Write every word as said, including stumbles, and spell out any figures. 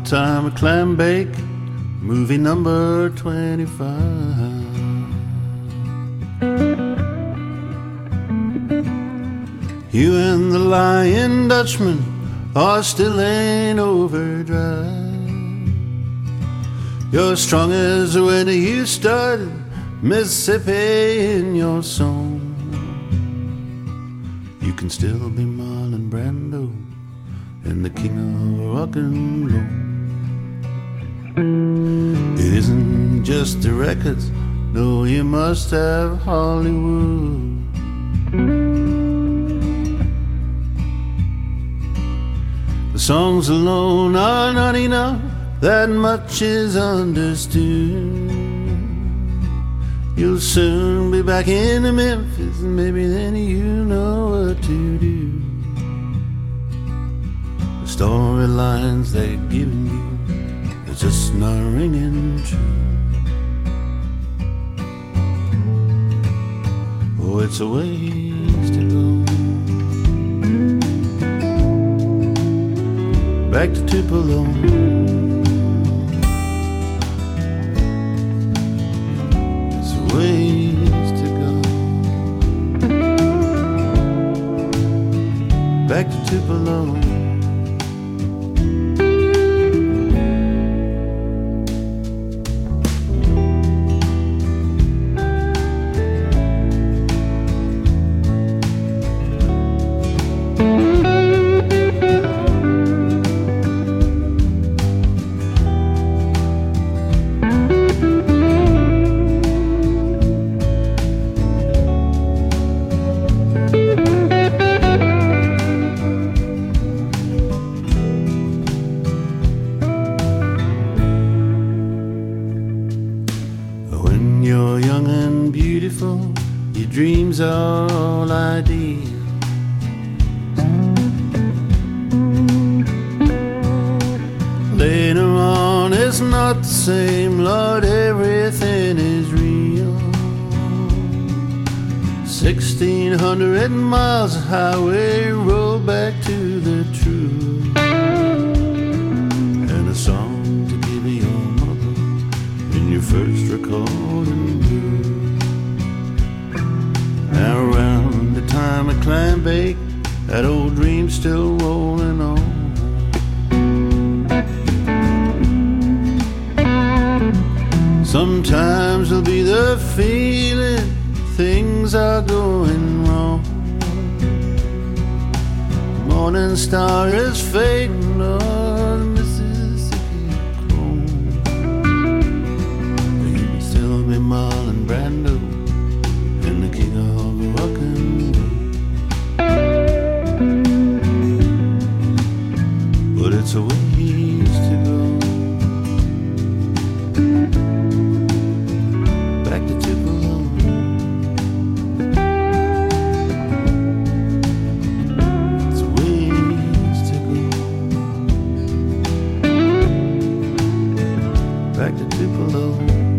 time of clam bake, movie number twenty-five. You and the Lion Dutchman are still in overdrive. You're strong as when you started, Mississippi in your song. You can still be Marlon Brando and the king of rock and roll. It isn't just the records, no, you must have Hollywood. The songs alone are not enough, that much is understood. You'll soon be back in Memphis, and maybe then you know what to do. The storylines they're giving you, they're just not ringing true. Oh, it's a ways to go. Back to Tupelo. It's a ways to go. Back to Tupelo. You're young and beautiful, your dreams are all ideal. Later on it's not the same, Lord, everything is real. Sixteen hundred miles of highway roll back to the truth, and a song to give your mother in your first recording booth. Now around the time of clam bake, that old dream's still rolling on. Sometimes there'll be the feeling things are going wrong. Morning star is fading on the Mississippi chrome. But you can still be Marlon Brando and the king of rock and roll. But it's a ways to go. Back to Tupelo. It's a ways to go. Back to Tupelo.